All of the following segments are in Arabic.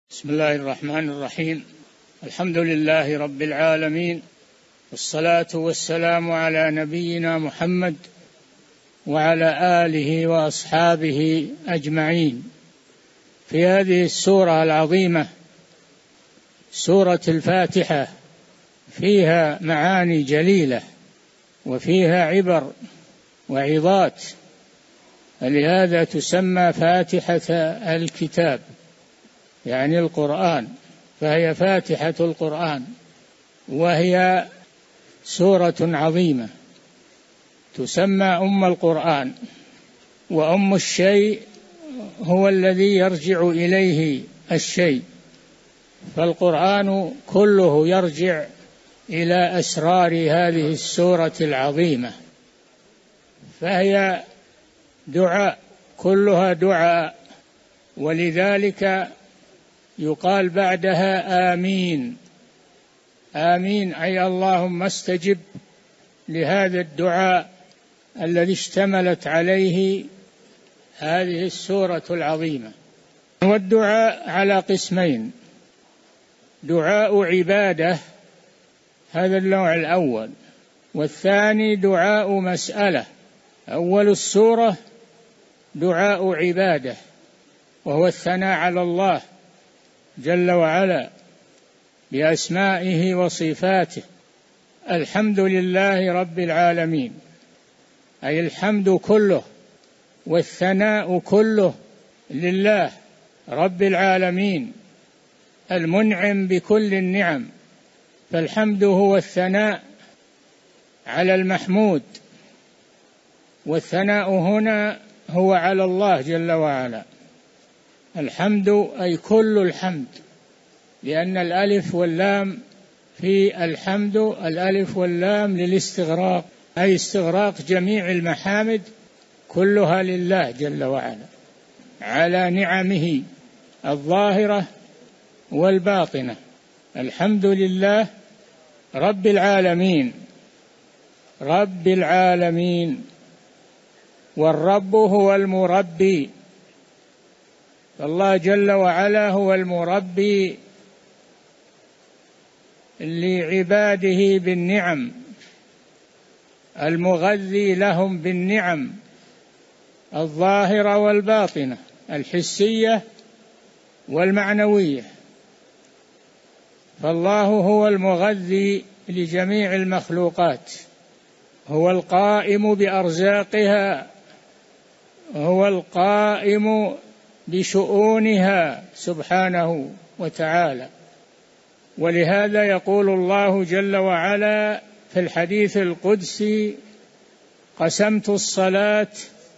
بسم الله الرحمن الرحيم. الحمد لله رب العالمين، والصلاة والسلام على نبينا محمد وعلى آله وأصحابه أجمعين. في هذه السورة العظيمة سورة الفاتحة فيها معاني جليلة وفيها عبر وعظات، لهذا تسمى فاتحة الكتاب، يعني القرآن، فهي فاتحة القرآن، وهي سورة عظيمة تسمى أم القرآن. وأم الشيء هو الذي يرجع إليه الشيء، فالقرآن كله يرجع إلى أسرار هذه السورة العظيمة، فهي دعاء، كلها دعاء، ولذلك يقال بعدها آمين. آمين أي اللهم استجب لهذا الدعاء الذي اشتملت عليه هذه السورة العظيمة. والدعاء على قسمين: دعاء عبادة، هذا النوع الأول، والثاني دعاء مسألة. أول السورة دعاء عبادة، وهو الثناء على الله جل وعلا بأسمائه وصفاته. الحمد لله رب العالمين، أي الحمد كله والثناء كله لله رب العالمين المنعم بكل النعم، فالحمد هو الثناء على المحمود، والثناء هنا هو على الله جل وعلا. الحمد أي كل الحمد، لأن الألف واللام في الحمد، الألف واللام للاستغراق، أي استغراق جميع المحامد كلها لله جل وعلا على نعمه الظاهرة والباطنة. الحمد لله رب العالمين، رب العالمين، والرب هو المربي، فالله جل وعلا هو المربي لعباده بالنعم، المغذي لهم بالنعم الظاهرة والباطنة، الحسية والمعنوية. فالله هو المغذي لجميع المخلوقات، هو القائم بأرزاقها، هو القائم بشؤونها سبحانه وتعالى. ولهذا يقول الله جل وعلا في الحديث القدسي: قسمت الصلاة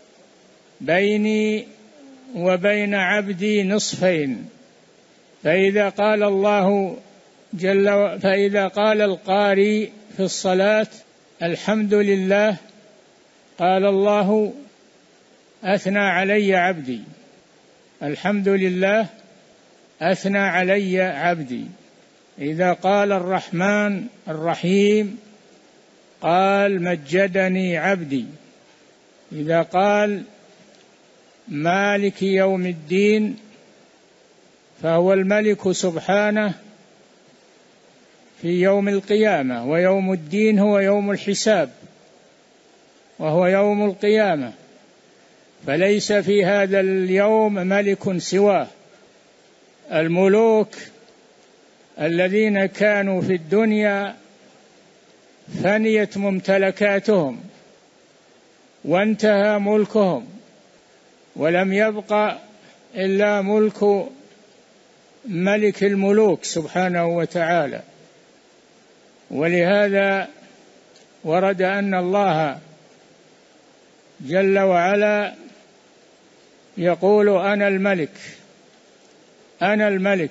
بيني وبين عبدي نصفين. فإذا قال القارئ في الصلاة الحمد لله، قال الله: أثنى علي عبدي، الحمد لله أثنى علي عبدي. إذا قال الرحمن الرحيم قال مجدني عبدي. إذا قال مالك يوم الدين فهو الملك سبحانه في يوم القيامة، ويوم الدين هو يوم الحساب وهو يوم القيامة، فليس في هذا اليوم ملك سواه. الملوك الذين كانوا في الدنيا فنيت ممتلكاتهم وانتهى ملكهم، ولم يبق إلا ملك الملوك سبحانه وتعالى. ولهذا ورد أن الله جل وعلا يقول: أنا الملك، أنا الملك.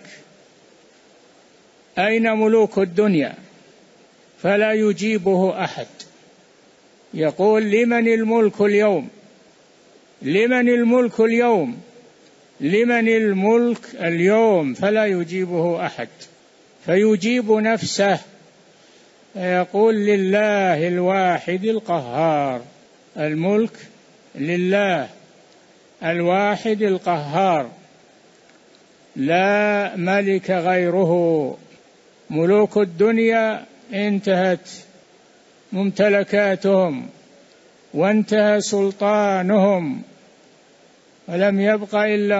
أين ملوك الدنيا؟ فلا يجيبه أحد. يقول: لمن الملك اليوم؟ لمن الملك اليوم؟ لمن الملك اليوم؟ فلا يجيبه أحد، فيجيب نفسه يقول: لله الواحد القهار. الملك لله الواحد القهار. لا ملك غيره. ملوك الدنيا انتهت ممتلكاتهم وانتهى سلطانهم، ولم يبق إلا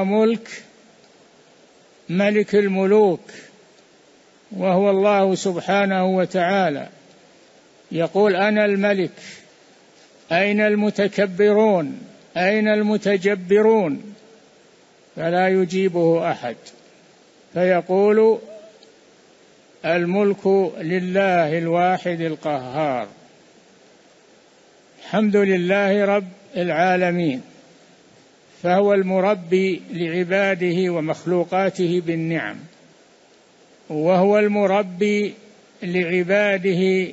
ملك الملوك وهو الله سبحانه وتعالى. يقول أنا الملك، أين المتكبرون؟ أين المتجبرون؟ فلا يجيبه أحد، فيقول الملك لله الواحد القهار. الحمد لله رب العالمين، فهو المربي لعباده ومخلوقاته بالنعم، وهو المربي لعباده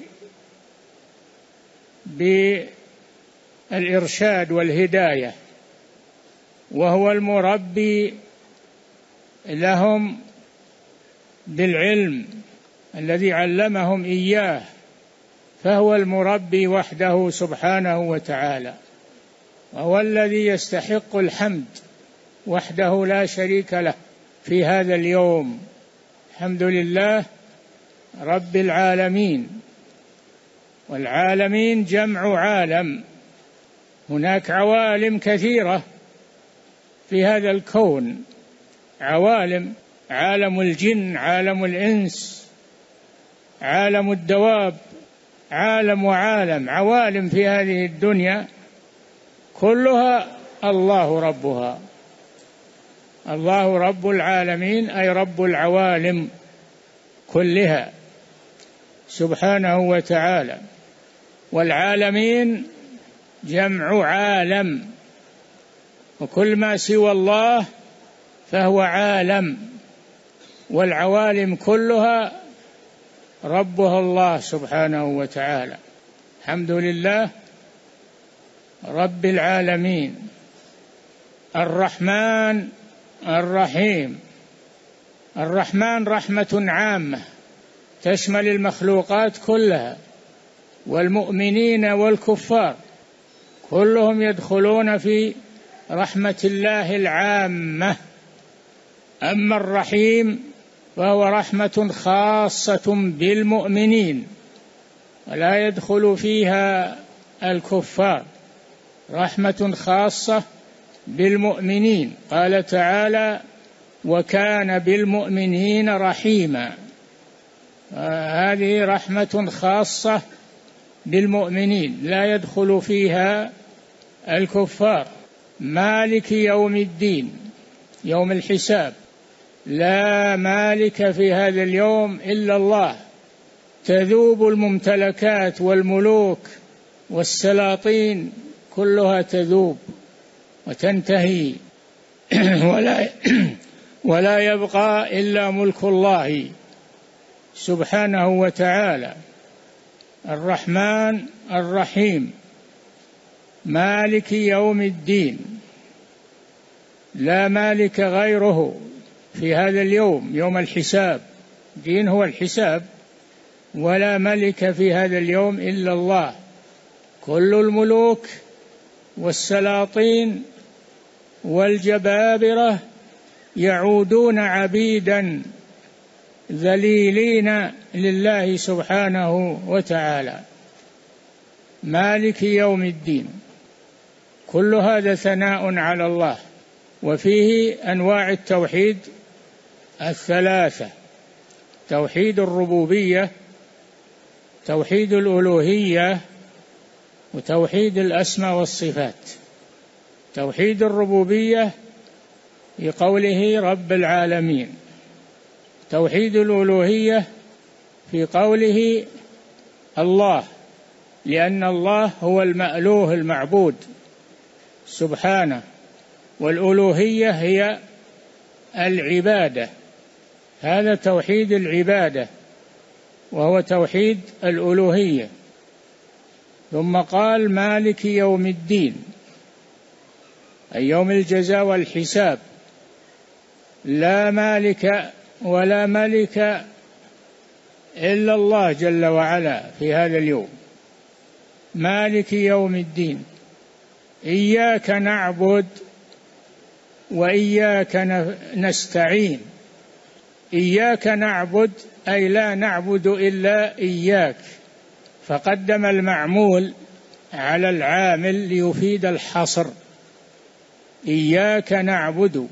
بالإرشاد والهداية، وهو المربي لهم بالعلم الذي علمهم إياه، فهو المربي وحده سبحانه وتعالى، وهو الذي يستحق الحمد وحده لا شريك له في هذا اليوم. الحمد لله رب العالمين. والعالمين جمع عالم، هناك عوالم كثيرة في هذا الكون، عوالم: عالم الجن، عالم الإنس، عالم الدواب، عالم وعالم، عوالم في هذه الدنيا كلها الله ربها. الله رب العالمين أي رب العوالم كلها سبحانه وتعالى. والعالمين جمع عالم، وكل ما سوى الله فهو عالم، والعوالم كلها ربها الله سبحانه وتعالى. الحمد لله رب العالمين الرحمن الرحيم. الرحمن رحمة عامة تشمل المخلوقات كلها، والمؤمنين والكفار كلهم يدخلون في رحمة الله العامة. أما الرحيم فهو رحمة خاصة بالمؤمنين ولا يدخل فيها الكفار، رحمة خاصة بالمؤمنين. قال تعالى: وكان بالمؤمنين رحيما. هذه رحمة خاصة بالمؤمنين لا يدخل فيها الكفار. مالك يوم الدين، يوم الحساب، لا مالك في هذا اليوم إلا الله. تذوب الممتلكات والملوك والسلاطين كلها تذوب وتنتهي ولا يبقى إلا ملك الله سبحانه وتعالى. الرحمن الرحيم مالك يوم الدين، لا مالك غيره في هذا اليوم، يوم الحساب. دين هو الحساب، ولا ملك في هذا اليوم إلا الله. كل الملوك والسلاطين والجبابرة يعودون عبيدا ذليلين لله سبحانه وتعالى. مالك يوم الدين، كل هذا ثناء على الله، وفيه أنواع التوحيد الثلاثة: توحيد الربوبية، توحيد الألوهية، وتوحيد الأسماء والصفات. توحيد الربوبية في قوله رب العالمين، توحيد الألوهية في قوله الله، لأن الله هو المألوه المعبود سبحانه، والألوهية هي العبادة. هذا توحيد العبادة وهو توحيد الألوهية. ثم قال مالك يوم الدين، أي يوم الجزاء والحساب. لا مالك ولا ملك إلا الله جل وعلا في هذا اليوم. مالك يوم الدين، إياك نعبد وإياك نستعين. إياك نعبد أي لا نعبد إلا إياك، فقدم المعمول على العامل ليفيد الحصر. إياك نعبد،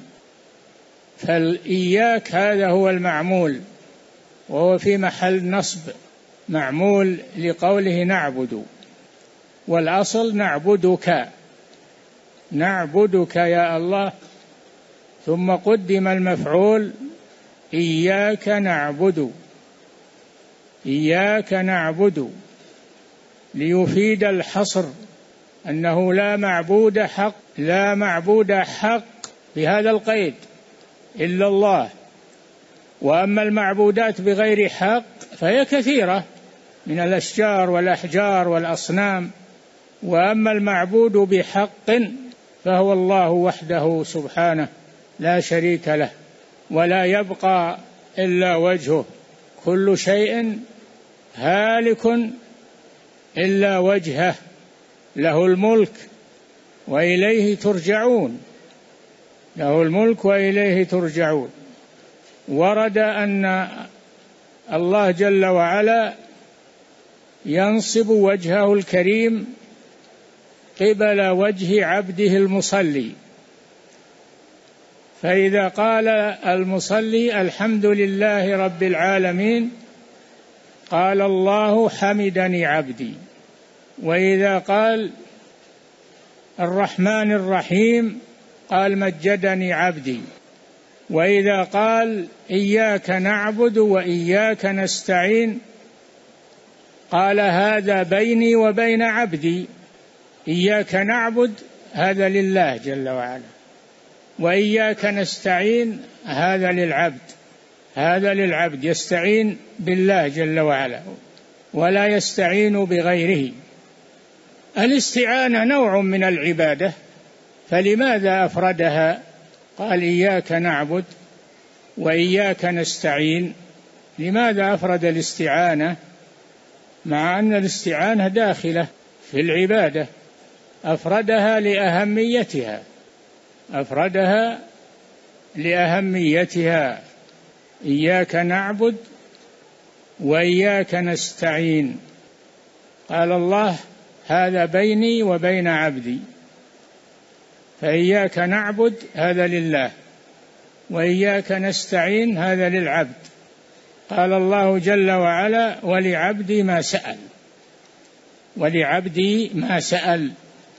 فالإياك هذا هو المعمول وهو في محل نصب، معمول لقوله نعبد، والأصل نعبدك، نعبدك يا الله، ثم قدم المفعول إياك نعبد، إياك نعبد ليفيد الحصر، أنه لا معبود حق، لا معبود حق بهذا القيد إلا الله. وأما المعبودات بغير حق فهي كثيرة من الأشجار والأحجار والأصنام، وأما المعبود بحق فهو الله وحده سبحانه لا شريك له، ولا يبقى إلا وجهه، كل شيء هالك إلا وجهه، له الملك وإليه ترجعون، له الملك وإليه ترجعون. ورد أن الله جل وعلا ينصب وجهه الكريم قبل وجه عبده المصلي، فإذا قال المصلي الحمد لله رب العالمين قال الله حمدني عبدي، وإذا قال الرحمن الرحيم قال مجدني عبدي، وإذا قال إياك نعبد وإياك نستعين قال هذا بيني وبين عبدي. إياك نعبد هذا لله جل وعلا، وإياك نستعين هذا للعبد، هذا للعبد يستعين بالله جل وعلا ولا يستعين بغيره. الاستعانة نوع من العبادة، فلماذا أفردها؟ قال إياك نعبد وإياك نستعين، لماذا أفرد الاستعانة مع أن الاستعانة داخلة في العبادة؟ أفردها لأهميتها، أفردها لأهميتها، إياك نعبد وإياك نستعين. قال الله هذا بيني وبين عبدي، فإياك نعبد هذا لله، وإياك نستعين هذا للعبد. قال الله جل وعلا ولعبدي ما سأل، ولعبدي ما سأل.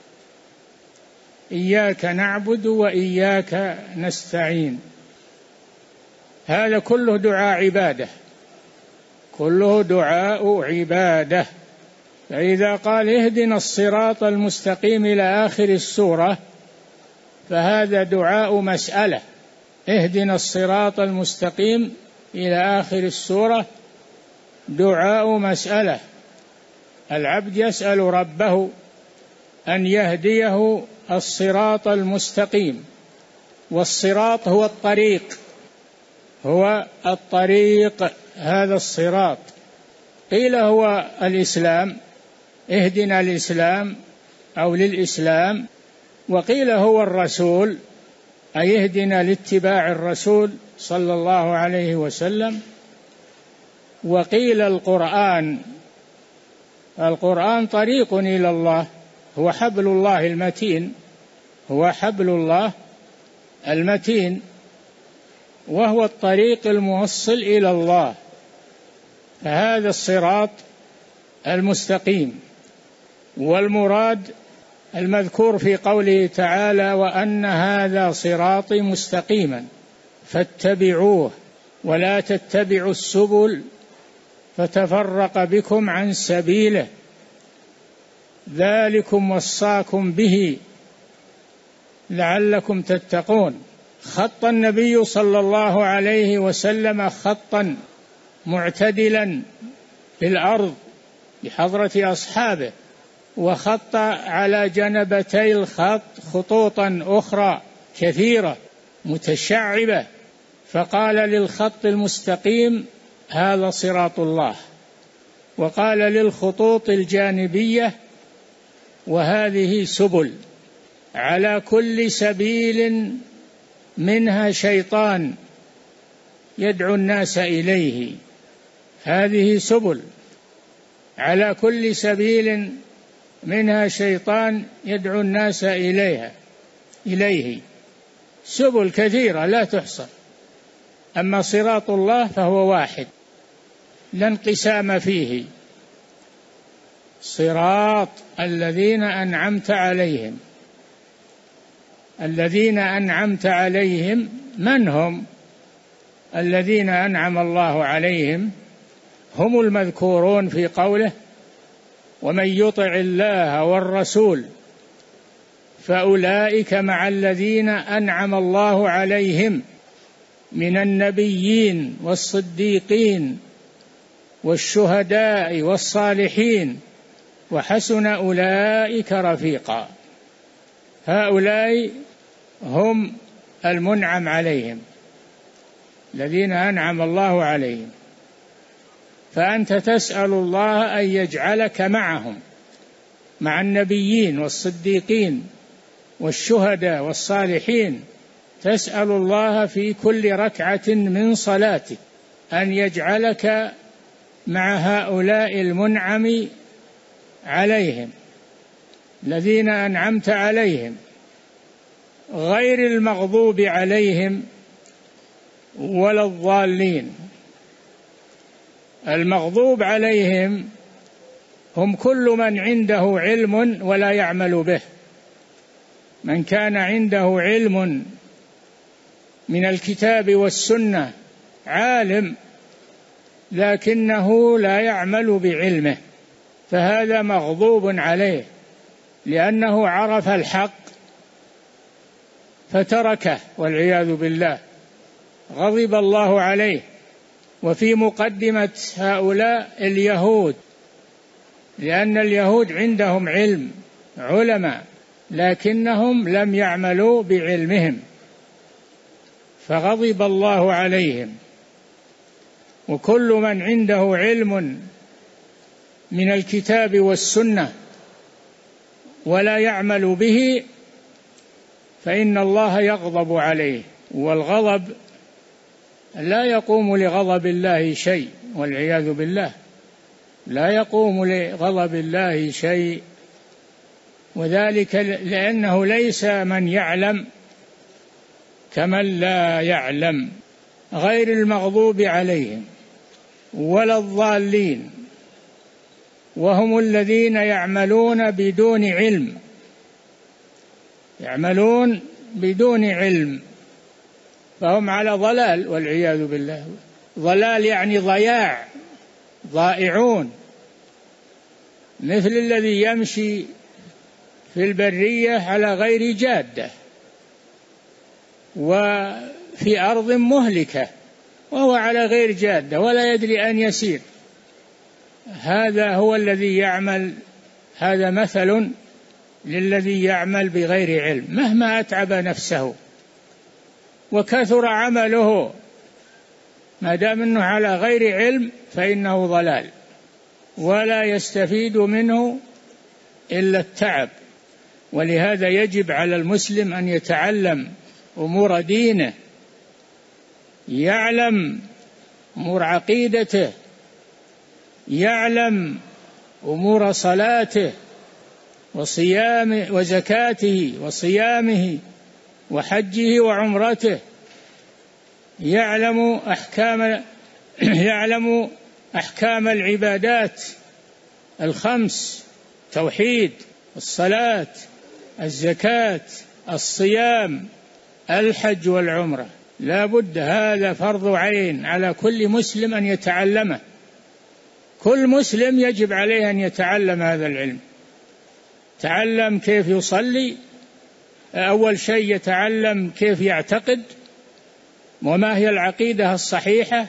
إياك نعبد وإياك نستعين، هذا كله دعاء عبادة، كله دعاء عبادة. فإذا قال اهدنا الصراط المستقيم إلى آخر السورة فهذا دعاء مسألة، اهدنا الصراط المستقيم إلى آخر السورة دعاء مسألة، العبد يسأل ربه أن يهديه الصراط المستقيم، والصراط هو الطريق، هو الطريق، هذا الصراط. قيل هو الإسلام، اهدنا الإسلام أو للإسلام، وقيل هو الرسول أي اهدنا لاتباع الرسول صلى الله عليه وسلم، وقيل القرآن، القرآن طريق إلى الله، هو حبل الله المتين، هو حبل الله المتين، وهو الطريق الموصل إلى الله، فهذا الصراط المستقيم. والمراد المذكور في قوله تعالى وأن هذا صراطي مستقيما فاتبعوه ولا تتبعوا السبل فتفرق بكم عن سبيله ذلكم وصاكم به لعلكم تتقون. خط النبي صلى الله عليه وسلم خطا معتدلا في الأرض بحضرة أصحابه، وخط على جنبتي الخط خطوطا أخرى كثيرة متشعبة، فقال للخط المستقيم هذا صراط الله، وقال للخطوط الجانبية وهذه سبل، على كل سبيل منها شيطان يدعو الناس إليه. هذه سبل، على كل سبيل منها شيطان يدعو الناس إليه، سبل كثيرة لا تحصى. أما صراط الله فهو واحد لا انقسام فيه، صراط الذين أنعمت عليهم. الذين أنعمت عليهم من هم؟ الذين أنعم الله عليهم هم المذكورون في قوله: ومن يطع الله والرسول فأولئك مع الذين أنعم الله عليهم من النبيين والصديقين والشهداء والصالحين وحسن أولئك رفيقا. هؤلاء هم المنعم عليهم، الذين أنعم الله عليهم. فأنت تسأل الله أن يجعلك معهم، مع النبيين والصديقين والشهداء والصالحين. تسأل الله في كل ركعة من صلاتك أن يجعلك مع هؤلاء المنعم عليهم، الذين أنعمت عليهم، غير المغضوب عليهم ولا الضالين. المغضوب عليهم هم كل من عنده علم ولا يعمل به. من كان عنده علم من الكتاب والسنة، عالم لكنه لا يعمل بعلمه، فهذا مغضوب عليه، لأنه عرف الحق فتركه والعياذ بالله، غضب الله عليه. وفي مقدمة هؤلاء اليهود، لأن اليهود عندهم علم، علماء، لكنهم لم يعملوا بعلمهم فغضب الله عليهم. وكل من عنده علم من الكتاب والسنة ولا يعمل به فإن الله يغضب عليه. والغضب لا يقوم لغضب الله شيء والعياذ بالله، لا يقوم لغضب الله شيء. وذلك لأنه ليس من يعلم كمن لا يعلم، غير المغضوب عليهم ولا الضالين، وهم الذين يعملون بدون علم، يعملون بدون علم، فهم على ضلال والعياذ بالله. ضلال يعني ضياع، ضائعون، مثل الذي يمشي في البرية على غير جادة وفي أرض مهلكة وهو على غير جادة ولا يدري أن يسير. هذا هو الذي يعمل، هذا مثل للذي يعمل بغير علم مهما أتعب نفسه وكثر عمله، ما دام أنه على غير علم فإنه ضلال ولا يستفيد منه إلا التعب. ولهذا يجب على المسلم أن يتعلم أمور دينه، يعلم أمور عقيدته، يعلم أمور صلاته وصيامه وزكاته وصيامه وحجه وعمرته، يعلم أحكام العبادات الخمس: توحيد، الصلاة، الزكاة، الصيام، الحج والعمرة. لا بد، هذا فرض عين على كل مسلم أن يتعلمه. كل مسلم يجب عليه أن يتعلم هذا العلم. تعلم كيف يصلي، أول شيء يتعلم كيف يعتقد وما هي العقيدة الصحيحة.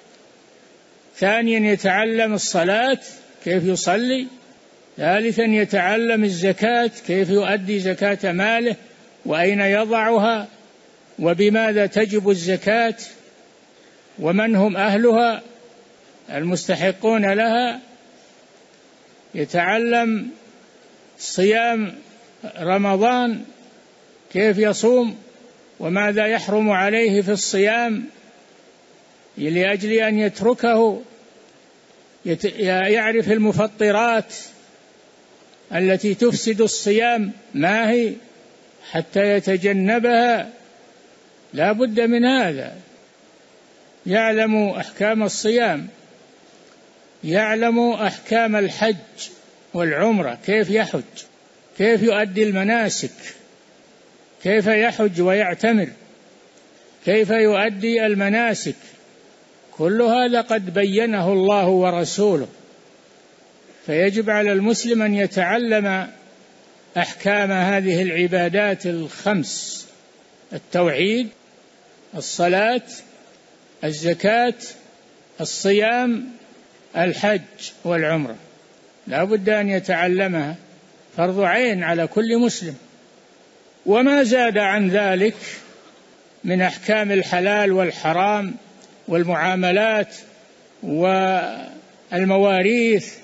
ثانيا يتعلم الصلاة كيف يصلي. ثالثا يتعلم الزكاة كيف يؤدي زكاة ماله وأين يضعها وبماذا تجب الزكاة ومن هم أهلها المستحقون لها. يتعلم صيام رمضان كيف يصوم وماذا يحرم عليه في الصيام لأجل أن يتركه يعرف المفطرات التي تفسد الصيام ما هي حتى يتجنبها، لا بد من هذا. يعلم أحكام الصيام، يعلم أحكام الحج والعمرة، كيف يحج، كيف يؤدي المناسك، كيف يحج ويعتمر، كيف يؤدي المناسك، كل هذا قد بينه الله ورسوله. فيجب على المسلم أن يتعلم أحكام هذه العبادات الخمس: التوحيد، الصلاة، الزكاة، الصيام، الحج والعمرة، لا بد أن يتعلمها، فرض عين على كل مسلم. وما زاد عن ذلك من أحكام الحلال والحرام والمعاملات والمواريث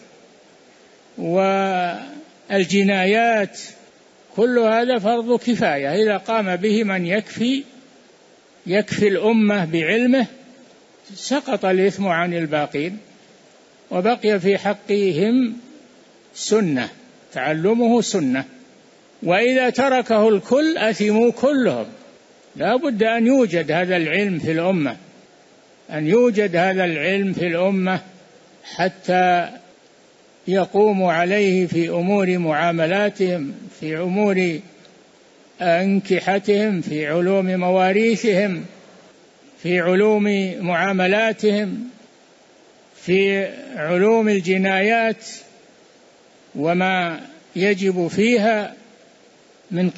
والجنايات، كل هذا فرض كفاية، إذا قام به من يكفي الأمة بعلمه سقط الإثم عن الباقين، وبقي في حقهم سنة، تعلمه سنة. وإذا تركه الكل أثموا كلهم. لا بد أن يوجد هذا العلم في الأمة، أن يوجد هذا العلم في الأمة حتى يقوموا عليه في أمور معاملاتهم، في أمور أنكحتهم، في علوم مواريثهم، في علوم معاملاتهم، في علوم الجنايات وما يجب فيها من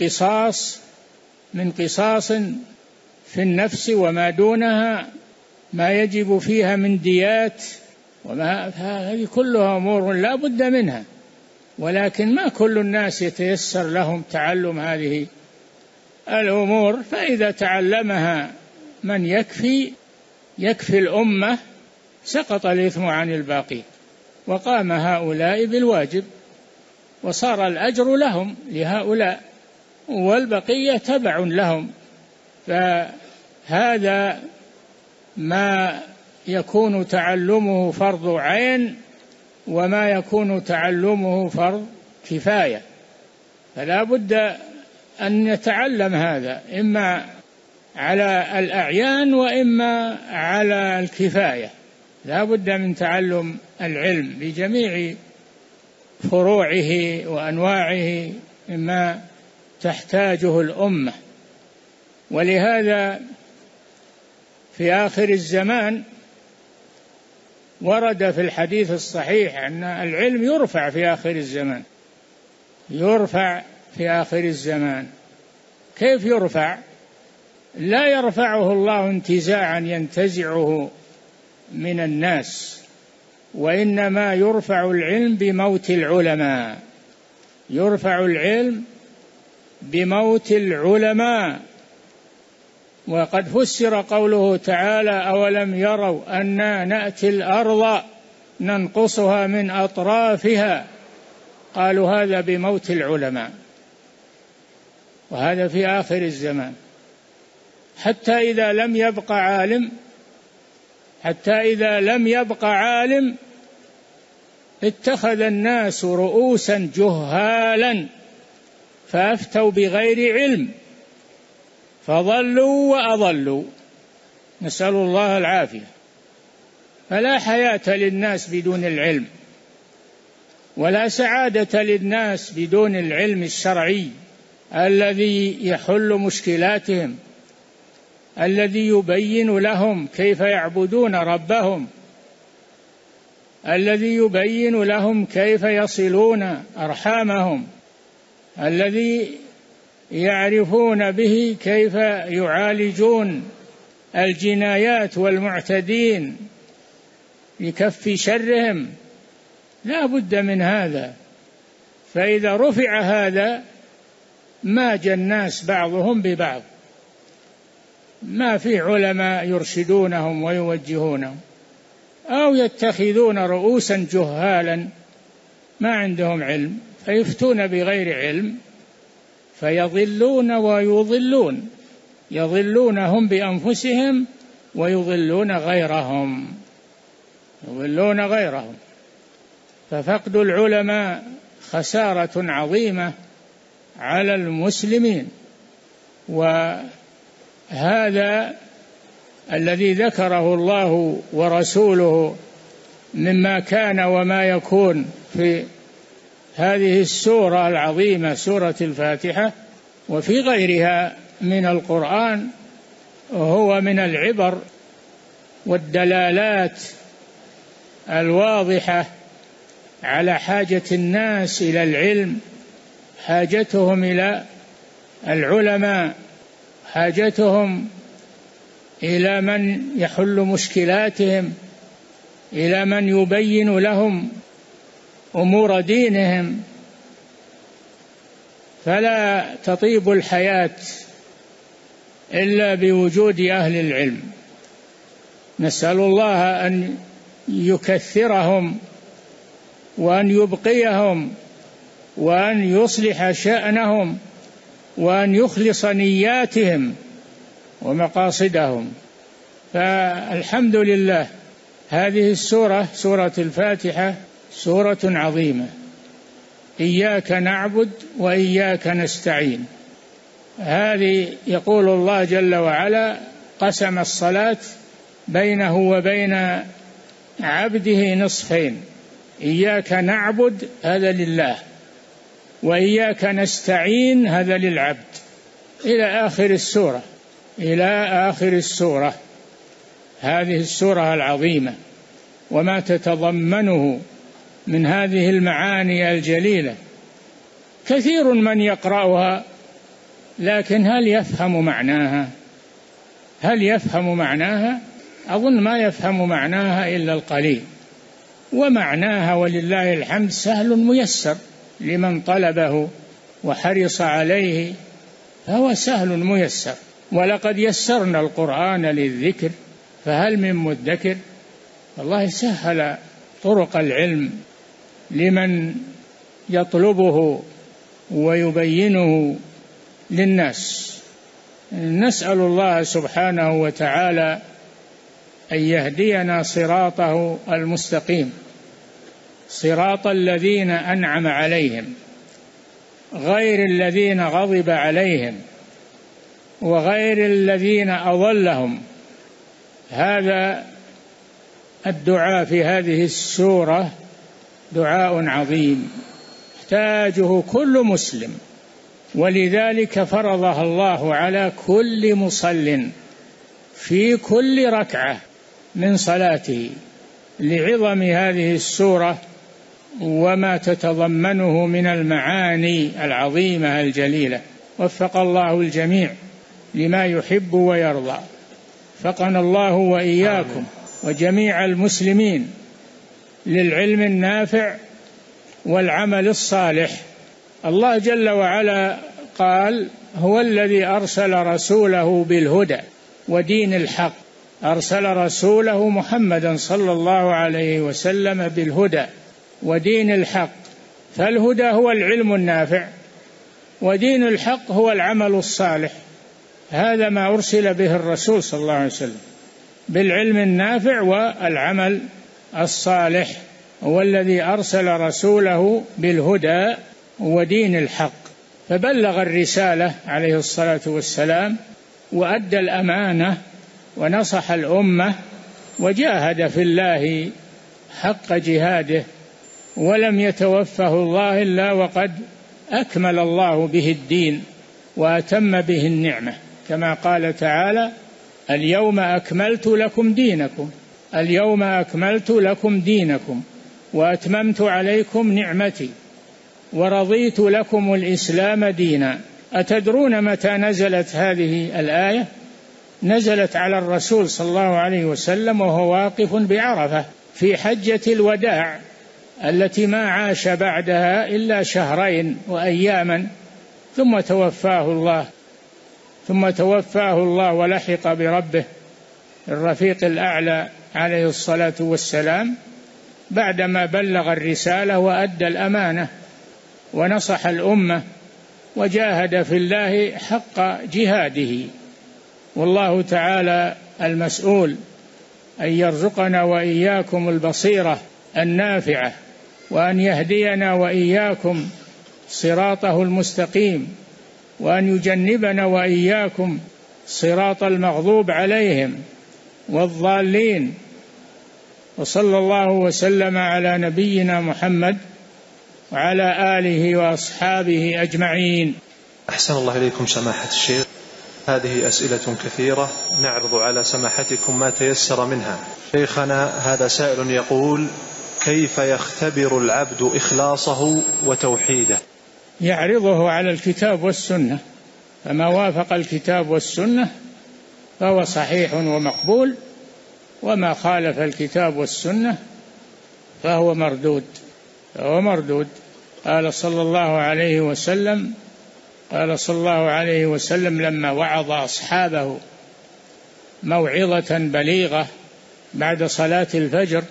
قصاص في النفس وما دونها، ما يجب فيها من ديات، هذه كلها أمور لا بد منها، ولكن ما كل الناس يتيسر لهم تعلم هذه الأمور. فإذا تعلمها من يكفي الأمة سقط الإثم عن الباقي، وقام هؤلاء بالواجب، وصار الأجر لهم لهؤلاء والبقية تبع لهم. فهذا ما يكون تعلمه فرض عين، وما يكون تعلمه فرض كفاية، فلا بد أن نتعلم هذا إما على الأعيان وإما على الكفاية. لا بد من تعلم العلم بجميع فروعه وأنواعه مما تحتاجه الأمة. ولهذا في آخر الزمان ورد في الحديث الصحيح أن العلم يرفع في آخر الزمان، يرفع في آخر الزمان. كيف يرفع؟ لا يرفعه الله انتزاعا ينتزعه من الناس، وإنما يرفع العلم بموت العلماء، يرفع العلم بموت العلماء. وقد فسر قوله تعالى: أولم يروا أنا نأتي الأرض ننقصها من أطرافها، قالوا هذا بموت العلماء، وهذا في آخر الزمان. حتى إذا لم يبق عالم اتخذ الناس رؤوسا جهالا فأفتوا بغير علم فضلوا وأضلوا، نسأل الله العافية. فلا حياة للناس بدون العلم، ولا سعادة للناس بدون العلم الشرعي الذي يحل مشكلاتهم، الذي يبين لهم كيف يعبدون ربهم، الذي يبين لهم كيف يصلون أرحامهم، الذي يعرفون به كيف يعالجون الجنايات والمعتدين لكف شرهم. لا بد من هذا. فإذا رفع هذا ماج الناس بعضهم ببعض، ما في علماء يرشدونهم ويوجهونهم، أو يتخذون رؤوسا جهالا ما عندهم علم فيفتون بغير علم فيضلون ويضلون، يضلونهم بأنفسهم ويضلون غيرهم، يضلون غيرهم. ففقد العلماء خسارة عظيمة على المسلمين. وهذا الذي ذكره الله ورسوله مما كان وما يكون في هذه السورة العظيمة سورة الفاتحة وفي غيرها من القرآن هو من العبر والدلالات الواضحة على حاجة الناس إلى العلم، حاجتهم إلى العلماء، حاجتهم إلى من يحل مشكلاتهم، إلى من يبين لهم أمور دينهم. فلا تطيب الحياة إلا بوجود أهل العلم. نسأل الله أن يكثرهم وأن يبقيهم وأن يصلح شأنهم وأن يخلص نياتهم ومقاصدهم. فالحمد لله، هذه السورة سورة الفاتحة سورة عظيمة. إياك نعبد وإياك نستعين، هذه يقول الله جل وعلا قسم الصلاة بينه وبين عبده نصفين، إياك نعبد هذا لله، وإياك نستعين هذا للعبد، إلى آخر السورة، إلى آخر السورة. هذه السورة العظيمة وما تتضمنه من هذه المعاني الجليلة، كثير من يقرأها لكن هل يفهم معناها؟ هل يفهم معناها؟ أظن ما يفهم معناها إلا القليل. ومعناها ولله الحمد سهل ميسر لمن طلبه وحرص عليه، فهو سهل ميسر. ولقد يسرنا القرآن للذكر فهل من مدكر. الله سهل طرق العلم لمن يطلبه ويبينه للناس. نسأل الله سبحانه وتعالى أن يهدينا صراطه المستقيم، صراط الذين أنعم عليهم غير الذين غضب عليهم وغير الذين أضلهم. هذا الدعاء في هذه السورة دعاء عظيم يحتاجه كل مسلم، ولذلك فرضها الله على كل مصل في كل ركعة من صلاته، لعظم هذه السورة وما تتضمنه من المعاني العظيمة الجليلة. وفق الله الجميع لما يحب ويرضى. وفقنا الله وإياكم وجميع المسلمين للعلم النافع والعمل الصالح. الله جل وعلا قال: هو الذي أرسل رسوله بالهدى ودين الحق. أرسل رسوله محمدا صلى الله عليه وسلم بالهدى ودين الحق. فالهدى هو العلم النافع، ودين الحق هو العمل الصالح. هذا ما أرسل به الرسول صلى الله عليه وسلم، بالعلم النافع والعمل الصالح. هو الذي أرسل رسوله بالهدى ودين الحق، فبلغ الرسالة عليه الصلاة والسلام، وأدى الأمانة، ونصح الأمة، وجاهد في الله حق جهاده، ولم يتوفه الله إلا وقد أكمل الله به الدين وأتم به النعمة، كما قال تعالى: اليوم أكملت لكم دينكم، اليوم أكملت لكم دينكم وأتممت عليكم نعمتي ورضيت لكم الإسلام دينا. أتدرون متى نزلت هذه الآية؟ نزلت على الرسول صلى الله عليه وسلم وهو واقف بعرفة في حجة الوداع التي ما عاش بعدها إلا شهرين وأياما، ثم توفاه الله ولحق بربه الرفيق الأعلى عليه الصلاة والسلام، بعدما بلغ الرسالة وأدى الأمانة ونصح الأمة وجاهد في الله حق جهاده. والله تعالى المسؤول أن يرزقنا وإياكم البصيرة النافعة، وأن يهدينا وإياكم صراطه المستقيم، وأن يجنبنا وإياكم صراط المغضوب عليهم والضالين. وصلى الله وسلم على نبينا محمد وعلى آله وأصحابه أجمعين. أحسن الله إليكم سماحة الشيخ، هذه أسئلة كثيرة نعرض على سماحتكم ما تيسر منها. شيخنا هذا سائل يقول: كيف يختبر العبد إخلاصه وتوحيده؟ يعرضه على الكتاب والسنة، فما وافق الكتاب والسنة فهو صحيح ومقبول، وما خالف الكتاب والسنة فهو مردود. قال صلى الله عليه وسلم لما وعظ أصحابه موعظة بليغة بعد صلاة الفجر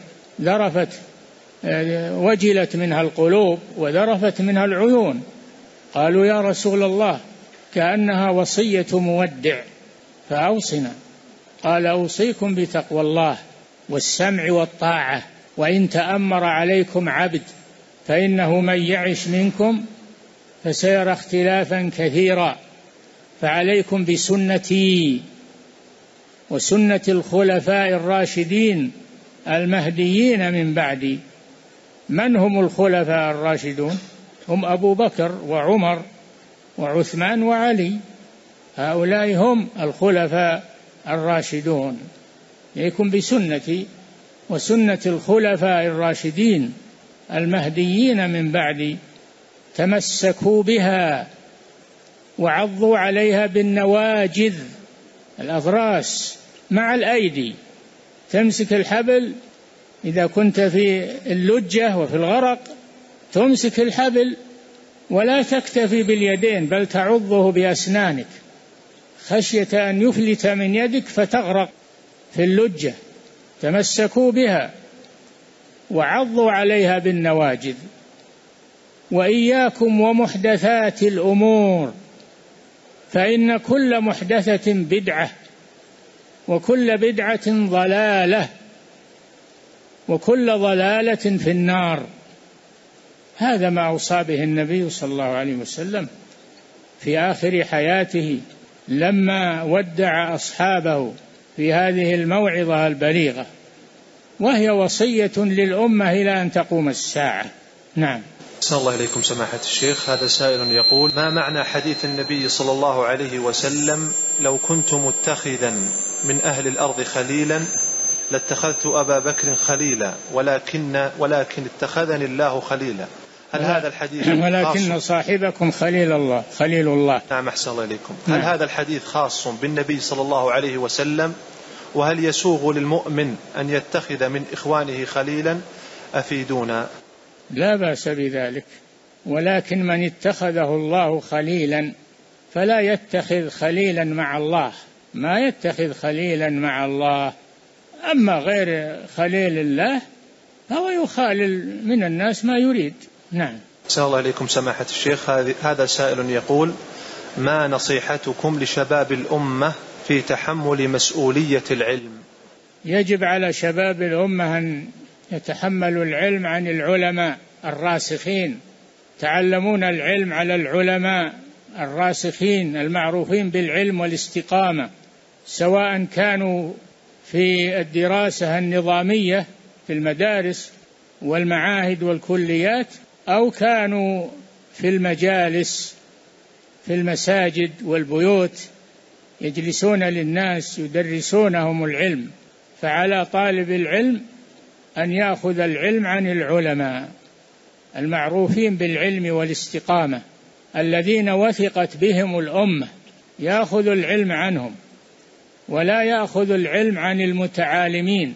وجلت منها القلوب وذرفت منها العيون. قالوا: يا رسول الله، كأنها وصية مودع فأوصنا. قال: أوصيكم بتقوى الله والسمع والطاعة، وإن تأمر عليكم عبد فإنه من يعش منكم فسيرى اختلافا كثيرا، فعليكم بسنتي وسنة الخلفاء الراشدين المهديين من بعدي. من هم الخلفاء الراشدون؟ هم أبو بكر وعمر وعثمان وعلي، هؤلاء هم الخلفاء الراشدون. عليكم بسنتي وسنة الخلفاء الراشدين المهديين من بعدي، تمسكوا بها وعضوا عليها بالنواجذ، الأضراس مع الأيدي. تمسك الحبل إذا كنت في اللجة وفي الغرق، تمسك الحبل ولا تكتفي باليدين، بل تعضه بأسنانك خشية أن يفلت من يدك فتغرق في اللجة. تمسكوا بها وعضوا عليها بالنواجذ. وإياكم ومحدثات الأمور، فإن كل محدثة بدعة، وكل بدعة ضلالة، وكل ضلالة في النار. هذا ما أوصى به النبي صلى الله عليه وسلم في آخر حياته لما ودع أصحابه في هذه الموعظة البليغة، وهي وصية للأمة إلى أن تقوم الساعة. نعم. أحسن الله إليكم سماحة الشيخ، هذا سائل يقول: ما معنى حديث النبي صلى الله عليه وسلم: لو كنت متخذا من أهل الأرض خليلا لاتخذت أبا بكر خليلا ولكن اتخذني الله خليلا؟ هل هذا الحديث ولكن صاحبكم خليل الله. نعم أحسن الله إليكم. هل هذا الحديث خاص بالنبي صلى الله عليه وسلم؟ وهل يسوغ للمؤمن أن يتخذ من إخوانه خليلا؟ أفيدونا. لا بأس بذلك، ولكن من اتخذه الله خليلا فلا يتخذ خليلا مع الله، ما يتخذ خليلا مع الله. أما غير خليل الله فهو يخالل من الناس ما يريد. نعم. أحسن الله إليكم سماحة الشيخ، هذا سائل يقول: ما نصيحتكم لشباب الأمة في تحمل مسؤولية العلم؟ يجب على شباب الأمة أن يتحملوا العلم عن العلماء الراسخين، تعلمون العلم على العلماء الراسخين المعروفين بالعلم والاستقامة، سواء كانوا في الدراسة النظامية في المدارس والمعاهد والكليات، أو كانوا في المجالس في المساجد والبيوت يجلسون للناس يدرسونهم العلم. فعلى طالب العلم أن يأخذ العلم عن العلماء المعروفين بالعلم والاستقامة الذين وثقت بهم الأمة، يأخذ العلم عنهم، ولا يأخذ العلم عن المتعالمين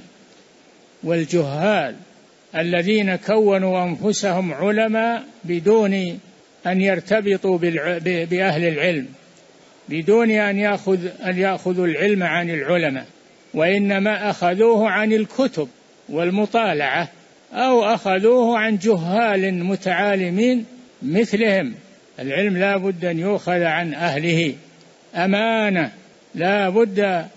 والجهال الذين كونوا أنفسهم علماء بدون أن يرتبطوا بأهل العلم، بدون أن يأخذوا العلم عن العلماء، وإنما أخذوه عن الكتب والمطالعة، أو أخذوه عن جهال متعالمين مثلهم. العلم لا بد أن يؤخذ عن أهله أمانة، لا بد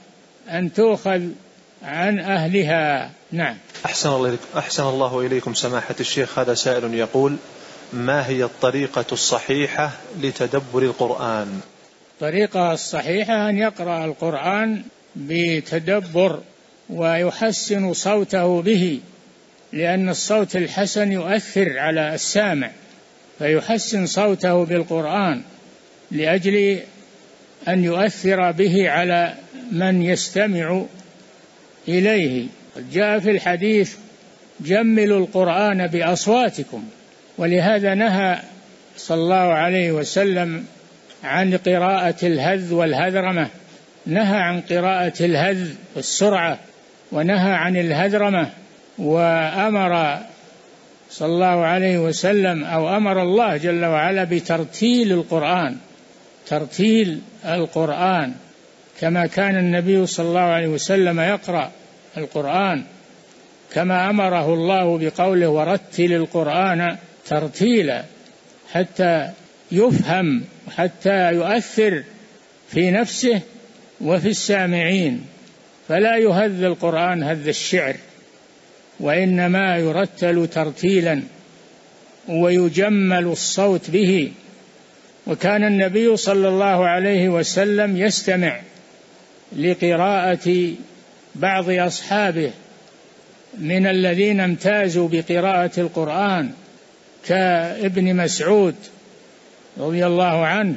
أن تؤخذ عن أهلها. نعم. أحسن الله إليكم سماحة الشيخ. هذا سائل يقول: ما هي الطريقة الصحيحة لتدبر القرآن؟ الطريقة الصحيحة أن يقرأ القرآن بتدبر ويحسن صوته به، لأن الصوت الحسن يؤثر على السامع، فيحسن صوته بالقرآن لأجل أن يؤثر به على من يستمع إليه. جاء في الحديث: جملوا القرآن بأصواتكم. ولهذا نهى صلى الله عليه وسلم عن قراءة الهذ والهذرمة، نهى عن قراءة الهذ والسرعة، ونهى عن الهذرمة. وأمر صلى الله عليه وسلم أو أمر الله جل وعلا بترتيل القرآن، ترتيل القرآن كما كان النبي صلى الله عليه وسلم يقرأ القرآن، كما أمره الله بقوله: ورتل القرآن ترتيلا، حتى يفهم وحتى يؤثر في نفسه وفي السامعين. فلا يهذ القرآن هذ الشعر، وإنما يرتل ترتيلا ويجمل الصوت به. وكان النبي صلى الله عليه وسلم يستمع لقراءة بعض أصحابه من الذين امتازوا بقراءة القرآن، كابن مسعود رضي الله عنه،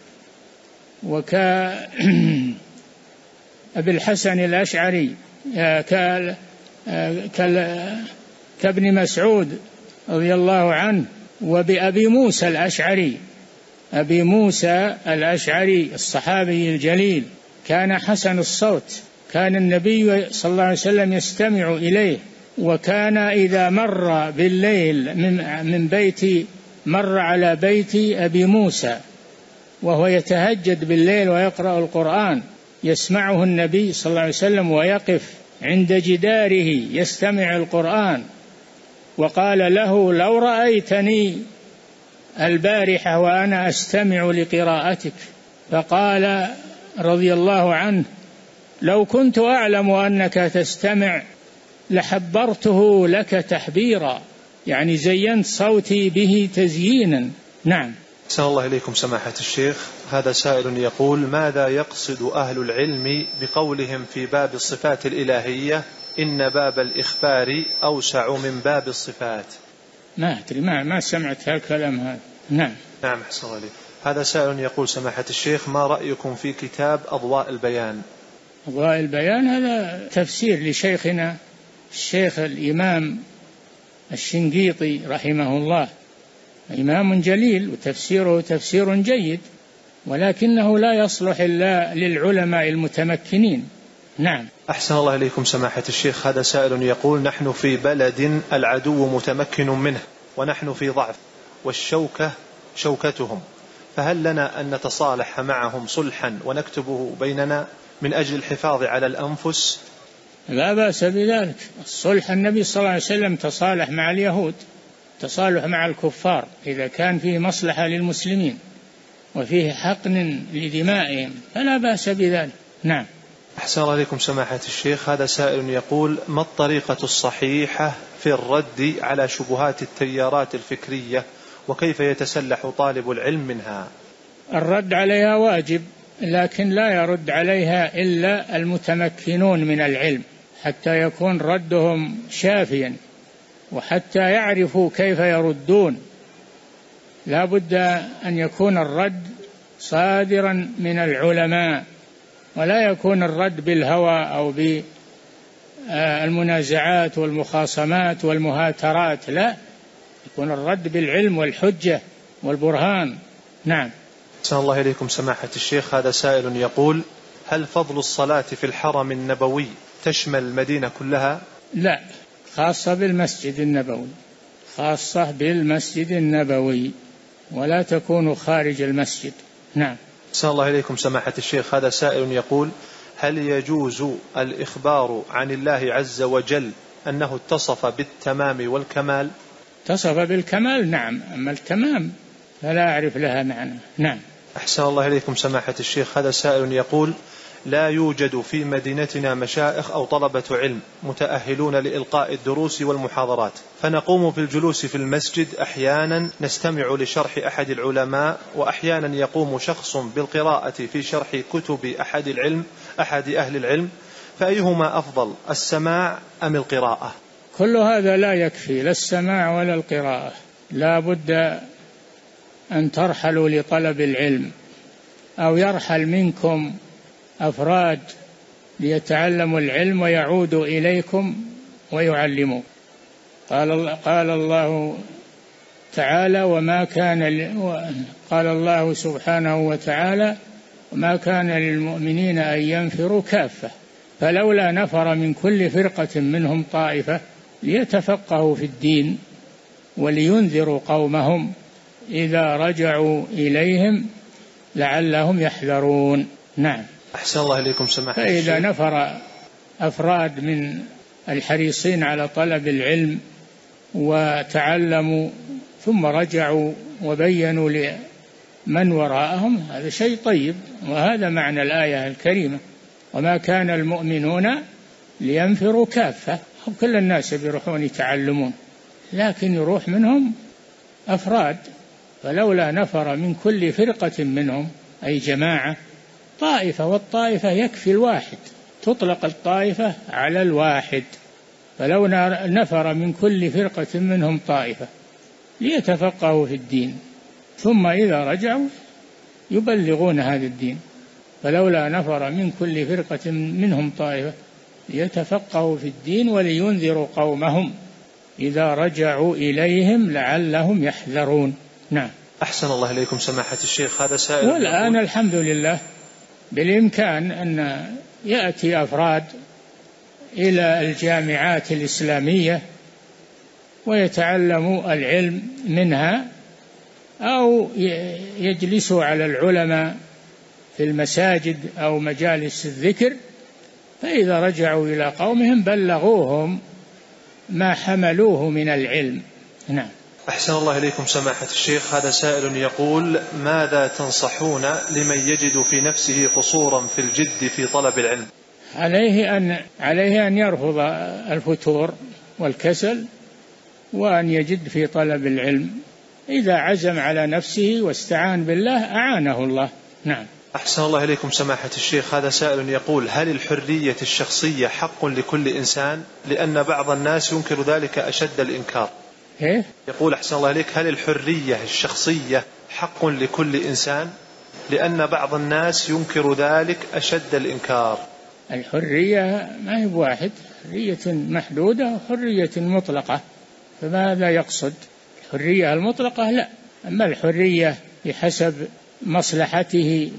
وكأبي الحسن الأشعري، كابن مسعود رضي الله عنه، وبأبي موسى الأشعري. أبي موسى الأشعري الصحابي الجليل كان حسن الصوت، كان النبي صلى الله عليه وسلم يستمع إليه. وكان إذا مر بالليل من بيتي مر على بيت أبي موسى وهو يتهجد بالليل ويقرأ القرآن، يسمعه النبي صلى الله عليه وسلم ويقف عند جداره يستمع القرآن. وقال له: لو رأيتني البارحة وأنا أستمع لقراءتك. فقال رضي الله عنه: لو كنت أعلم أنك تستمع لحبرته لك تحبيرا، يعني زينت صوتي به تزيينا. نعم. أحسن الله إليكم سماحة الشيخ. هذا سائل يقول: ماذا يقصد أهل العلم بقولهم في باب الصفات الإلهية إن باب الإخبار أوسع من باب الصفات؟ ما أدري، ما سمعت هالكلام هذا. نعم. نعم أحسن الله إليك. هذا سائل يقول: سماحة الشيخ، ما رأيكم في كتاب أضواء البيان؟ أضواء البيان هذا تفسير لشيخنا الشيخ الإمام الشنقيطي رحمه الله، إمام جليل وتفسيره تفسير جيد، ولكنه لا يصلح إلا للعلماء المتمكنين. نعم. أحسن الله إليكم سماحة الشيخ. هذا سائل يقول: نحن في بلد العدو متمكن منه ونحن في ضعف والشوكة شوكتهم، فهل لنا أن نتصالح معهم صلحا ونكتبه بيننا من أجل الحفاظ على الأنفس؟ لا بأس بذلك. الصلح النبي صلى الله عليه وسلم تصالح مع اليهود، تصالح مع الكفار إذا كان فيه مصلحة للمسلمين وفيه حقن لدمائهم فلا بأس بذلك. نعم. أحسن الله عليكم سماحة الشيخ. هذا سائل يقول: ما الطريقة الصحيحة في الرد على شبهات التيارات الفكرية، وكيف يتسلح طالب العلم منها؟ الرد عليها واجب، لكن لا يرد عليها إلا المتمكنون من العلم، حتى يكون ردهم شافيا وحتى يعرفوا كيف يردون. لا بد أن يكون الرد صادرا من العلماء، ولا يكون الرد بالهوى أو بالمنازعات والمخاصمات والمهاترات، لا، يكون الرد بالعلم والحجة والبرهان. نعم. أحسن الله إليكم سماحة الشيخ. هذا سائل يقول: هل فضل الصلاة في الحرم النبوي تشمل المدينة كلها؟ لا، خاصة بالمسجد النبوي، خاصة بالمسجد النبوي، ولا تكون خارج المسجد. نعم. أحسن الله إليكم سماحة الشيخ. هذا سائل يقول: هل يجوز الإخبار عن الله عز وجل أنه اتصف بالتمام والكمال؟ اتصف بالكمال نعم، أما التمام فلا أعرف لها معنى. نعم. أحسن الله إليكم سماحة الشيخ. هذا سائل يقول: لا يوجد في مدينتنا مشائخ أو طلبة علم متأهلون لإلقاء الدروس والمحاضرات، فنقوم في الجلوس في المسجد، أحيانا نستمع لشرح أحد العلماء، وأحيانا يقوم شخص بالقراءة في شرح كتب أحد أهل العلم، فأيهما أفضل، السماع أم القراءة؟ كل هذا لا يكفي، لا السماع ولا القراءة، لا بد أن ترحلوا لطلب العلم، أو يرحل منكم أفراد ليتعلموا العلم ويعودوا إليكم ويعلموا. قال الله تعالى قال الله سبحانه وتعالى: وما كان للمؤمنين أن ينفروا كافة فلولا نفر من كل فرقة منهم طائفة ليتفقهوا في الدين ولينذروا قومهم إذا رجعوا إليهم لعلهم يحذرون. نعم. أحسن الله إليكم سماحة فإذا الشيخ. نفر أفراد من الحريصين على طلب العلم وتعلموا ثم رجعوا وبينوا لمن وراءهم، هذا شيء طيب، وهذا معنى الآية الكريمة: وما كان المؤمنون لينفروا كافة. كل الناس يروحون يتعلمون، لكن يروح منهم أفراد، فلولا نفر من كل فرقة منهم أي جماعة طائفة، والطائفة يكفي الواحد، تطلق الطائفة على الواحد، فلو نفر من كل فرقة منهم طائفة ليتفقهوا في الدين ثم إذا رجعوا يبلغون هذا الدين، فلولا نفر من كل فرقة منهم طائفة ليتفقهوا في الدين ولينذروا قومهم إذا رجعوا إليهم لعلهم يحذرون. نعم. أحسن الله إليكم سماحة الشيخ. هذا سائل. والآن الحمد لله بالإمكان أن يأتي أفراد إلى الجامعات الإسلامية ويتعلموا العلم منها، أو يجلسوا على العلماء في المساجد أو مجالس الذكر، فإذا رجعوا إلى قومهم بلغوهم ما حملوه من العلم. نعم. أحسن الله إليكم سماحة الشيخ. هذا سائل يقول: ماذا تنصحون لمن يجد في نفسه قصورا في الجد في طلب العلم؟ عليه أن يرفض الفتور والكسل، وأن يجد في طلب العلم. إذا عزم على نفسه واستعان بالله أعانه الله. نعم. أحسن الله إليكم سماحة الشيخ. هذا سائل يقول: هل الحرية الشخصية حق لكل إنسان؟ لأن بعض الناس ينكر ذلك أشد الإنكار. يقول: أحسن الله إليك، هل الحرية الشخصية حق لكل إنسان؟ لأن بعض الناس ينكر ذلك أشد الإنكار. الحرية ما هي بواحد، حرية محدودة وحرية مطلقة، فماذا يقصد؟ الحرية المطلقة لا، أما الحرية بحسب مصلحته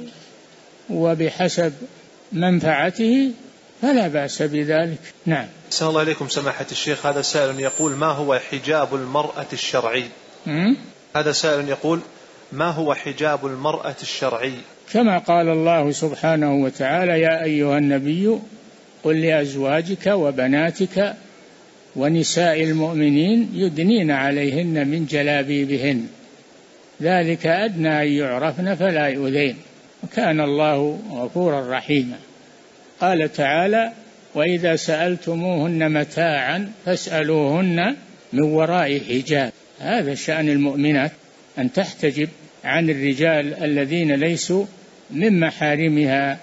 وبحسب منفعته فلا بأس بذلك. نعم. أحسن الله إليكم سماحة الشيخ. هذا سائل يقول: ما هو حجاب المرأة الشرعي؟ هذا سائل يقول: ما هو حجاب المرأة الشرعي؟ كما قال الله سبحانه وتعالى: يا أيها النبي قل لأزواجك وبناتك ونساء المؤمنين يدنين عليهن من جلابيبهن ذلك أدنى أن يعرفن فلا يؤذين وكان الله غفورا رحيما. قال تعالى: وإذا سألتموهن متاعا فاسألوهن من وراء حجاب. هذا شأن المؤمنات، أن تحتجب عن الرجال الذين ليسوا من محارمها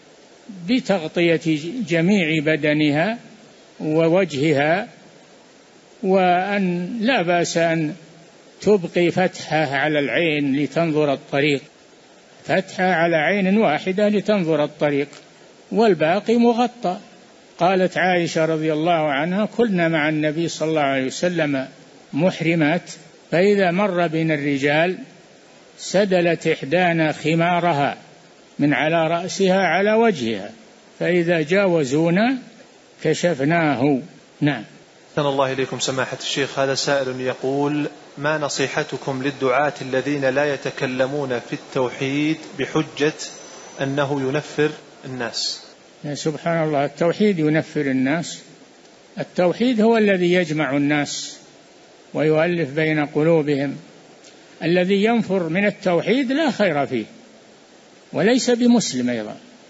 بتغطية جميع بدنها ووجهها، وأن لا بأس أن تبقي فتحة على العين لتنظر الطريق، فتحة على عين واحدة لتنظر الطريق، والباقي مغطى. قالت عائشة رضي الله عنها: كنا مع النبي صلى الله عليه وسلم محرمات، فإذا مر بنا الرجال سدلت إحدانا خمارها من على رأسها على وجهها، فإذا جاوزونا كشفناه. نعم. أحسن الله إليكم سماحة الشيخ. هذا سائل يقول: ما نصيحتكم للدعاة الذين لا يتكلمون في التوحيد بحجة أنه ينفر الناس؟ سبحان الله، التوحيد ينفر الناس؟ التوحيد هو الذي يجمع الناس ويؤلف بين قلوبهم. الذي ينفر من التوحيد لا خير فيه وليس بمسلم أيضا،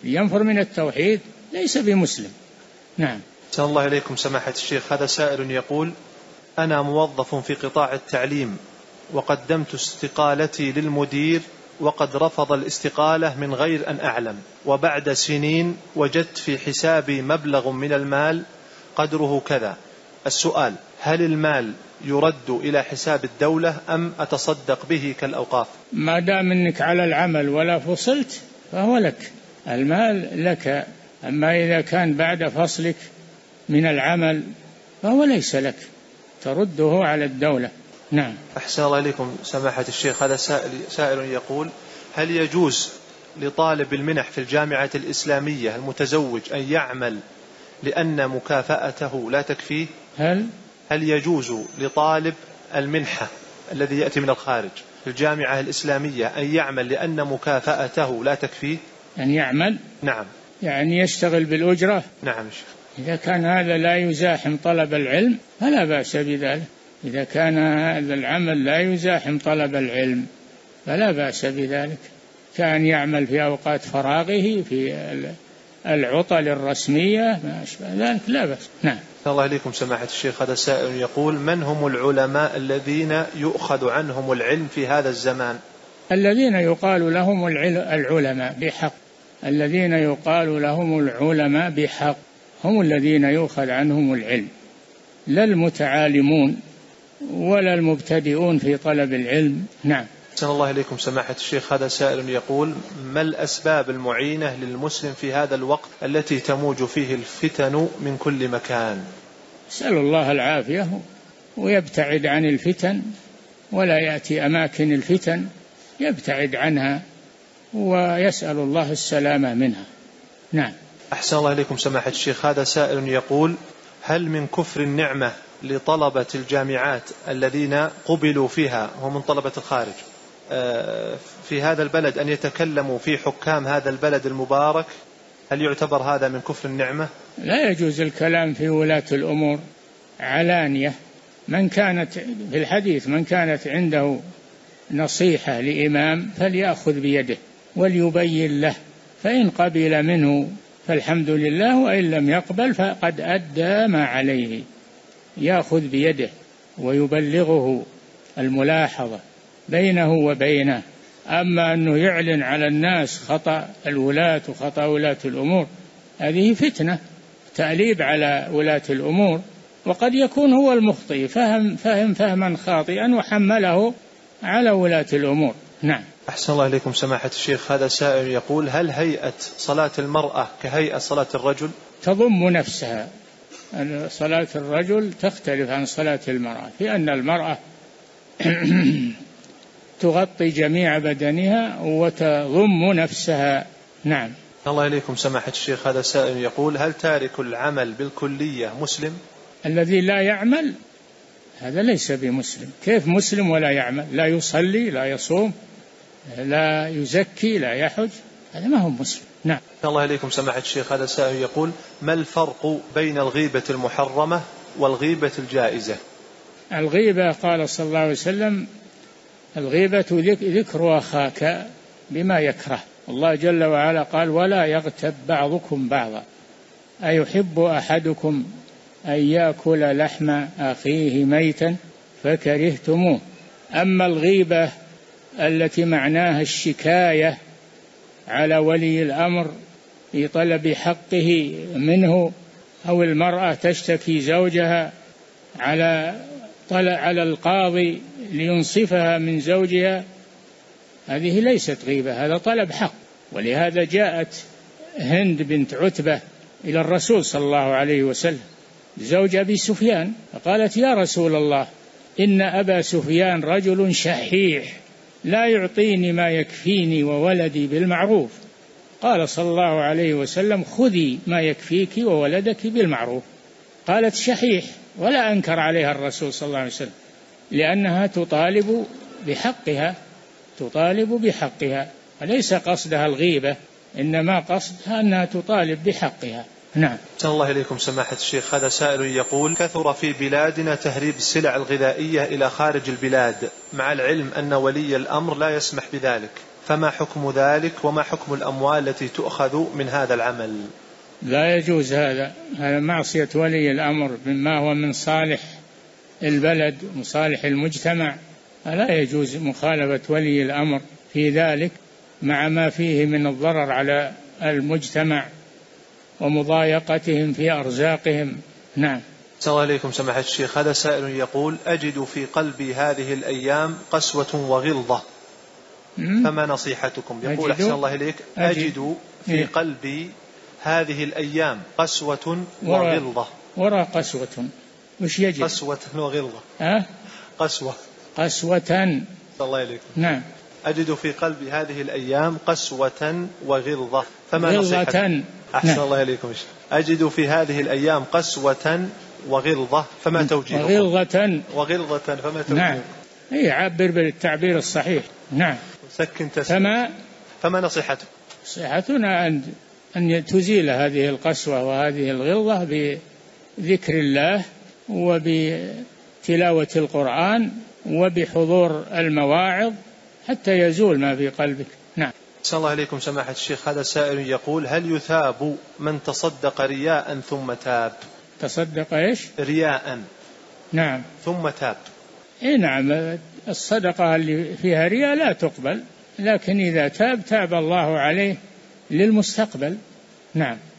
ينفر من التوحيد ليس بمسلم. نعم. أحسن الله إليكم سماحة الشيخ. هذا سائل يقول: أنا موظف في قطاع التعليم وقدمت استقالتي للمدير وقد رفض الاستقالة من غير أن أعلم، وبعد سنين وجدت في حسابي مبلغ من المال قدره كذا. السؤال: هل المال يرد إلى حساب الدولة أم أتصدق به كالأوقاف؟ ما دام أنك على العمل ولا فصلت فهو لك، المال لك. أما إذا كان بعد فصلك من العمل فهو ليس لك، ترده على الدولة. نعم. أحسن الله إليكم سماحة الشيخ. هذا سائل يقول: هل يجوز لطالب المنح في الجامعة الإسلامية المتزوج أن يعمل لأن مكافأته لا تكفيه؟ هل يجوز لطالب المنحة الذي يأتي من الخارج في الجامعة الإسلامية أن يعمل لأن مكافأته لا تكفيه؟ أن يعمل؟ نعم. يعني يشتغل بالأجرة؟ نعم شيخ. إذا كان هذا لا يزاحم طلب العلم فلا بأس بذلك. إذا كان هذا العمل لا يزاحم طلب العلم فلا بأس بذلك. كان يعمل في أوقات فراغه في العطل الرسمية ما أشبه ذلك لا بأس. نعم. الله إليكم سماحة الشيخ. هذا سائل يقول: من هم العلماء الذين يؤخذ عنهم العلم في هذا الزمان؟ الذين يقال لهم العلماء بحق، الذين يقال لهم العلماء بحق هم الذين يؤخذ عنهم العلم، لا المتعالمون ولا المبتدئون في طلب العلم. نعم. أحسن الله إليكم سماحة الشيخ. هذا سائل يقول: ما الأسباب المعينة للمسلم في هذا الوقت التي تموج فيه الفتن من كل مكان؟ أسأل الله العافية ويبتعد عن الفتن ولا يأتي أماكن الفتن، يبتعد عنها ويسأل الله السلامة منها. نعم. أحسن الله إليكم سماحة الشيخ. هذا سائل يقول: هل من كفر النعمة لطلبة الجامعات الذين قبلوا فيها هم من طلبة الخارج في هذا البلد أن يتكلموا في حكام هذا البلد المبارك؟ هل يعتبر هذا من كفر النعمة؟ لا يجوز الكلام في ولاة الأمور علانية. من كانت في الحديث من كانت عنده نصيحة لإمام فليأخذ بيده وليبين له، فإن قبل منه فالحمد لله، وإن لم يقبل فقد أدى ما عليه. يأخذ بيده ويبلغه الملاحظة بينه وبينه. أما أنه يعلن على الناس خطأ الولاة وخطأ ولاة الأمور هذه فتنة، تأليب على ولاة الأمور، وقد يكون هو المخطئ فهم فهما خاطئا وحمله على ولاة الأمور. نعم. أحسن الله إليكم سماحة الشيخ. هذا سائل يقول: هل هيئة صلاة المرأة كهيئة صلاة الرجل؟ تضم نفسها. صلاة الرجل تختلف عن صلاة المرأة في أن المرأة تغطي جميع بدنها وتضم نفسها. نعم. الله إليكم سماحة الشيخ. هذا سائل يقول: هل تارك العمل بالكلية مسلم؟ الذي لا يعمل هذا ليس بمسلم. كيف مسلم ولا يعمل؟ لا يصلي لا يصوم لا يزكي لا يحج، هذا ما هو مسلم. نعم. الله إليكم سماحة الشيخ. هذا سائل يقول: ما الفرق بين الغيبة المحرمة والغيبة الجائزة؟ الغيبة قال صلى الله عليه وسلم: الغيبة ذكر أخاك بما يكره. الله جل وعلا قال: ولا يغتب بعضكم بعضا أيحب أحدكم أن يأكل لحم أخيه ميتا فكرهتموه. أما الغيبة التي معناها الشكاية على ولي الأمر في طلب حقه منه، أو المرأة تشتكي زوجها على القاضي لينصفها من زوجها، هذه ليست غيبة، هذا طلب حق. ولهذا جاءت هند بنت عتبة إلى الرسول صلى الله عليه وسلم زوج أبي سفيان، فقالت: يا رسول الله، إن أبا سفيان رجل شحيح لا يعطيني ما يكفيني وولدي بالمعروف. قال صلى الله عليه وسلم: خذي ما يكفيك وولدك بالمعروف. قالت: شحيح، ولا أنكر عليها الرسول صلى الله عليه وسلم، لأنها تطالب بحقها، وليس قصدها الغيبة، إنما قصدها أنها تطالب بحقها. نعم. أحسن الله إليكم سماحة الشيخ. هذا سائل يقول: كثر في بلادنا تهريب السلع الغذائية إلى خارج البلاد، مع العلم أن ولي الأمر لا يسمح بذلك، فما حكم ذلك وما حكم الأموال التي تؤخذ من هذا العمل؟ لا يجوز هذا معصية ولي الأمر مما هو من صالح البلد ومصالح المجتمع. لا يجوز مخالفة ولي الأمر في ذلك مع ما فيه من الضرر على المجتمع ومضايقتهم في أرزاقهم. نعم. السلام عليكم سماحة الشيخ، هذا سائل يقول: أجد في قلبي هذه الأيام قسوة وغلظة فما نصيحتكم؟ يقول أحسن الله إليك: أجد في قلبي هذه الأيام قسوة وغلظة. وراء قسوة وش يجد؟ قسوة وغلظة. قسوة. الله إليكم. نعم. أجد في قلبي هذه الأيام قسوة وغلظة فما نصيحتكم؟ أحسن نعم. الله إليكم. أجد في هذه الأيام قسوة وغلظة فما توجيهكم؟ وغلظة فما توجيهكم؟ نعم. عبر بالتعبير الصحيح. نعم. سكن فما نصيحتكم؟ نصيحتنا أن تزيل هذه القسوة وهذه الغلظة بذكر الله وبتلاوة القرآن وبحضور المواعظ حتى يزول ما في قلبك. نعم. صلى الله عليكم سماحة الشيخ، هذا سائل يقول: هل يثاب من تصدق رياء ثم تاب؟ تصدق إيش؟ رياء. نعم. ثم تاب. نعم. الصدقة اللي فيها رياء لا تقبل، لكن إذا تاب الله عليه للمستقبل. نعم.